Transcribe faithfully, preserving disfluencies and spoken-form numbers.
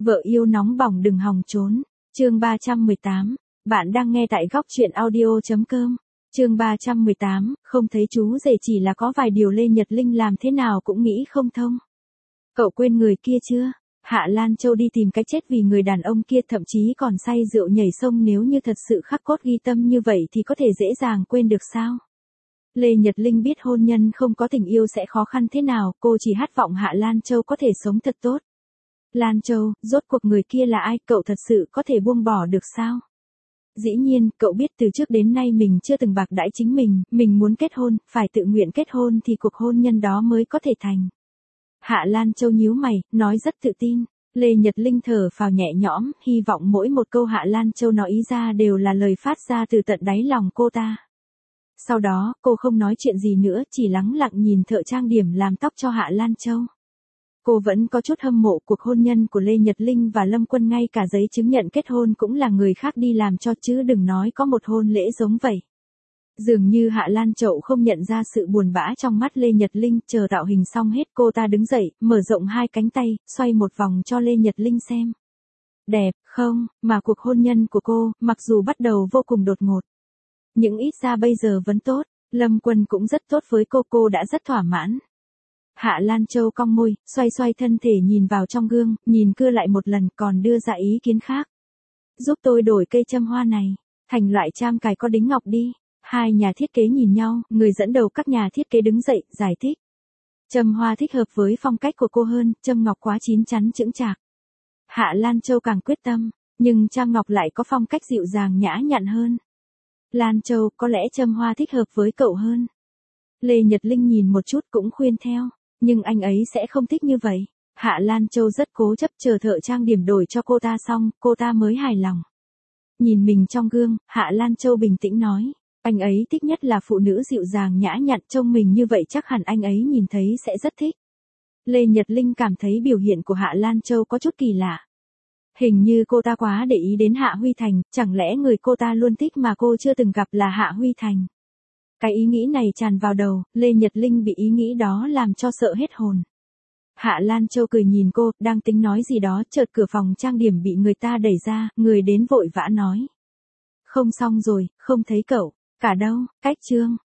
Vợ yêu nóng bỏng đừng hòng trốn. Chương ba trăm mười tám. Bạn đang nghe tại góc truyện audio.com. Chương ba trăm mười tám, không thấy chú rể chỉ là có vài điều Lê Nhật Linh làm thế nào cũng nghĩ không thông. Cậu quên người kia chưa? Hạ Lan Châu đi tìm cái chết vì người đàn ông kia, thậm chí còn say rượu nhảy sông, nếu như thật sự khắc cốt ghi tâm như vậy thì có thể dễ dàng quên được sao? Lê Nhật Linh biết hôn nhân không có tình yêu sẽ khó khăn thế nào, cô chỉ hát vọng Hạ Lan Châu có thể sống thật tốt. Lan Châu, rốt cuộc người kia là ai, cậu thật sự có thể buông bỏ được sao? Dĩ nhiên, cậu biết từ trước đến nay mình chưa từng bạc đãi chính mình, mình muốn kết hôn, phải tự nguyện kết hôn thì cuộc hôn nhân đó mới có thể thành. Hạ Lan Châu nhíu mày, nói rất tự tin. Lê Nhật Linh thở phào nhẹ nhõm, hy vọng mỗi một câu Hạ Lan Châu nói ý ra đều là lời phát ra từ tận đáy lòng cô ta. Sau đó, cô không nói chuyện gì nữa, chỉ lắng lặng nhìn thợ trang điểm làm tóc cho Hạ Lan Châu. Cô vẫn có chút hâm mộ cuộc hôn nhân của Lê Nhật Linh và Lâm Quân, ngay cả giấy chứng nhận kết hôn cũng là người khác đi làm cho, chứ đừng nói có một hôn lễ giống vậy. Dường như Hạ Lan Châu không nhận ra sự buồn bã trong mắt Lê Nhật Linh, chờ tạo hình xong hết cô ta đứng dậy, mở rộng hai cánh tay, xoay một vòng cho Lê Nhật Linh xem. Đẹp, không, mà cuộc hôn nhân của cô, mặc dù bắt đầu vô cùng đột ngột, nhưng ít ra bây giờ vẫn tốt, Lâm Quân cũng rất tốt với cô, cô đã rất thỏa mãn. Hạ Lan Châu cong môi, xoay xoay thân thể nhìn vào trong gương, nhìn cưa lại một lần còn đưa ra ý kiến khác. Giúp tôi đổi cây châm hoa này, thành loại cham cài có đính ngọc đi. Hai nhà thiết kế nhìn nhau, người dẫn đầu các nhà thiết kế đứng dậy, giải thích. Châm hoa thích hợp với phong cách của cô hơn, châm ngọc quá chín chắn chững chạc. Hạ Lan Châu càng quyết tâm, nhưng cham ngọc lại có phong cách dịu dàng nhã nhặn hơn. Lan Châu, có lẽ châm hoa thích hợp với cậu hơn. Lê Nhật Linh nhìn một chút cũng khuyên theo, nhưng anh ấy sẽ không thích như vậy. Hạ Lan Châu rất cố chấp, chờ thợ trang điểm đổi cho cô ta xong, cô ta mới hài lòng. Nhìn mình trong gương, Hạ Lan Châu bình tĩnh nói. Anh ấy thích nhất là phụ nữ dịu dàng nhã nhặn, trông mình như vậy chắc hẳn anh ấy nhìn thấy sẽ rất thích. Lê Nhật Linh cảm thấy biểu hiện của Hạ Lan Châu có chút kỳ lạ. Hình như cô ta quá để ý đến Hạ Huy Thành, chẳng lẽ người cô ta luôn thích mà cô chưa từng gặp là Hạ Huy Thành. Cái ý nghĩ này tràn vào đầu, Lê Nhật Linh bị ý nghĩ đó làm cho sợ hết hồn. Hạ Lan Châu cười nhìn cô, đang tính nói gì đó, chợt cửa phòng trang điểm bị người ta đẩy ra, người đến vội vã nói. Không xong rồi, không thấy cậu. Cả đâu, cách Trương,